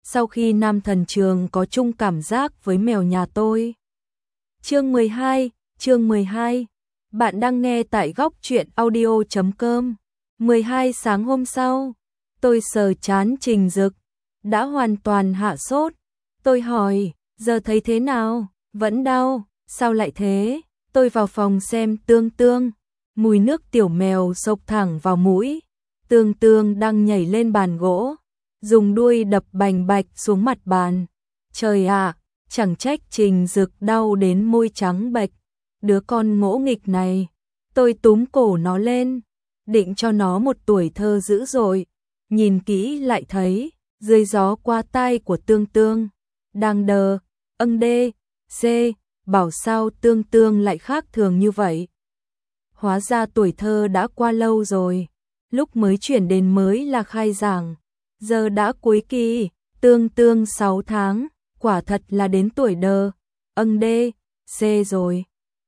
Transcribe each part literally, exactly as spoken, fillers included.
sau khi Nam Thần Trường có chung cảm giác với mèo nhà tôi. Chương mười hai, chương mười hai. Bạn đang nghe tại góc truyện audio chấm com. mười hai sáng hôm sau, tôi sờ trán Trình Dực, đã hoàn toàn hạ sốt. Tôi hỏi, giờ thấy thế nào? Vẫn đau, sao lại thế? Tôi vào phòng xem Tương Tương, mùi nước tiểu mèo xộc thẳng vào mũi. Tương Tương đang nhảy lên bàn gỗ, dùng đuôi đập bành bạch xuống mặt bàn. Trời ạ, chẳng trách Trình Dực đau đến môi trắng bệch. Đứa con ngỗ nghịch này. Tôi túm cổ nó lên, định cho nó một tuổi thơ dữ dội. Nhìn kỹ lại thấy, dưới gió qua tai của Tương Tương, đang đờ, âng đê, xê, bảo sao Tương Tương lại khác thường như vậy. Hóa ra tuổi thơ đã qua lâu rồi, lúc mới chuyển đến mới là khai giảng, giờ đã cuối kỳ. Tương Tương sáu tháng, quả thật là đến tuổi đờ, âng đê, xê rồi.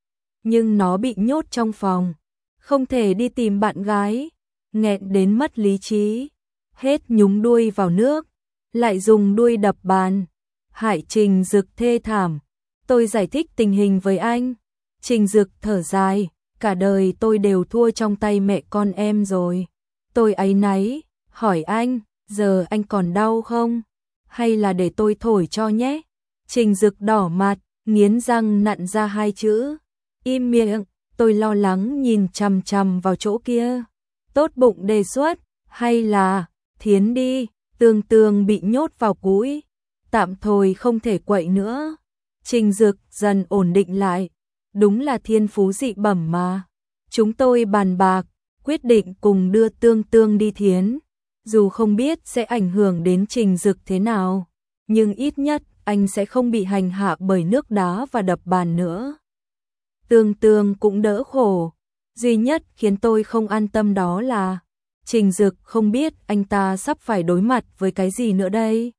Nhưng nó bị nhốt trong phòng, không thể đi tìm bạn gái, nghẹn đến mất lý trí, hết nhúng đuôi vào nước, lại dùng đuôi đập bàn, hại Trình Dực thê thảm. Tôi giải thích tình hình với anh, Trình Dực thở dài, cả đời tôi đều thua trong tay mẹ con em rồi. Tôi áy náy, hỏi anh, giờ anh còn đau không? Hay là để tôi thổi cho nhé? Trình Dực đỏ mặt, nghiến răng nặn ra hai chữ, im miệng. Tôi lo lắng nhìn chằm chằm vào chỗ kia, tốt bụng đề xuất, hay là thiến đi. Tương Tương bị nhốt vào cũi, tạm thời không thể quậy nữa. Trình Dực dần ổn định lại, đúng là thiên phú dị bẩm mà. Chúng tôi bàn bạc, quyết định cùng đưa Tương Tương đi thiến. Dù không biết sẽ ảnh hưởng đến Trình Dực thế nào, nhưng ít nhất anh sẽ không bị hành hạ bởi nước đá và đập bàn nữa. Tương Tương cũng đỡ khổ, duy nhất khiến tôi không an tâm đó là Trình Dực không biết anh ta sắp phải đối mặt với cái gì nữa đây.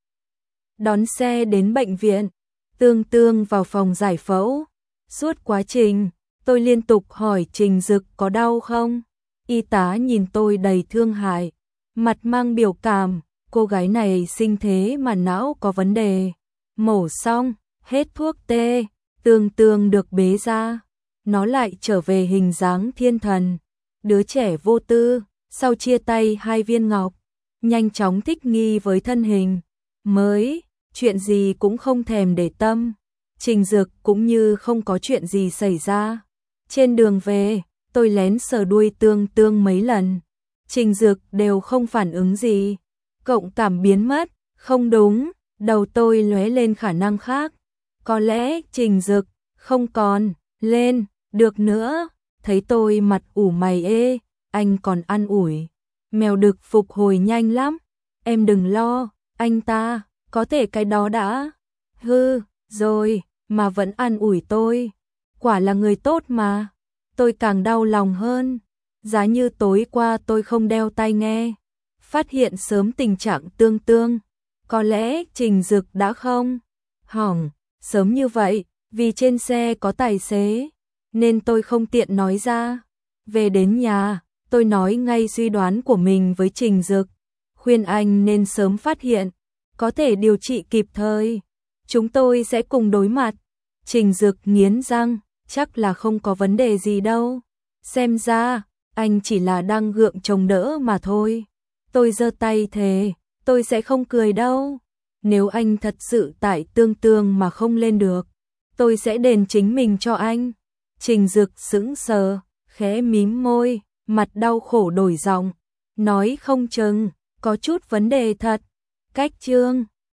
Đón xe đến bệnh viện, Tương Tương vào phòng giải phẫu. Suốt quá trình, tôi liên tục hỏi Trình Dực có đau không. Y tá nhìn tôi đầy thương hại, mặt mang biểu cảm, cô gái này sinh thế mà não có vấn đề. Mổ xong, hết thuốc tê, Tương Tương được bế ra. Nó lại trở về hình dáng thiên thần, đứa trẻ vô tư, sau chia tay hai viên ngọc, nhanh chóng thích nghi với thân hình mới, chuyện gì cũng không thèm để tâm. Trình Dực cũng như không có chuyện gì xảy ra. Trên đường về, tôi lén sờ đuôi Tương Tương mấy lần, Trình Dực đều không phản ứng gì. Cộng cảm biến mất, không đúng, đầu tôi lóe lên khả năng khác. Có lẽ Trình Dực không còn lên được nữa. Thấy tôi mặt ủ mày ê, anh còn an ủi. Mèo đực phục hồi nhanh lắm, em đừng lo, anh ta có thể cái đó đã hư rồi mà vẫn an ủi tôi. Quả là người tốt mà. Tôi càng đau lòng hơn. Giá như tối qua tôi không đeo tai nghe, phát hiện sớm tình trạng Tương Tương, có lẽ Trình Dực đã không hỏng sớm như vậy. Vì trên xe có tài xế nên tôi không tiện nói ra. Về đến nhà, tôi nói ngay suy đoán của mình với Trình Dực, khuyên anh nên sớm phát hiện, có thể điều trị kịp thời. Chúng tôi sẽ cùng đối mặt. Trình Dực nghiến răng, chắc là không có vấn đề gì đâu. Xem ra, anh chỉ là đang gượng chống đỡ mà thôi. Tôi giơ tay thề, tôi sẽ không cười đâu. Nếu anh thật sự tại Tương Tương mà không lên được, tôi sẽ đền chính mình cho anh. Trình Dực sững sờ, khẽ mím môi, mặt đau khổ đổi giọng, nói không chừng có chút vấn đề thật. Cách chương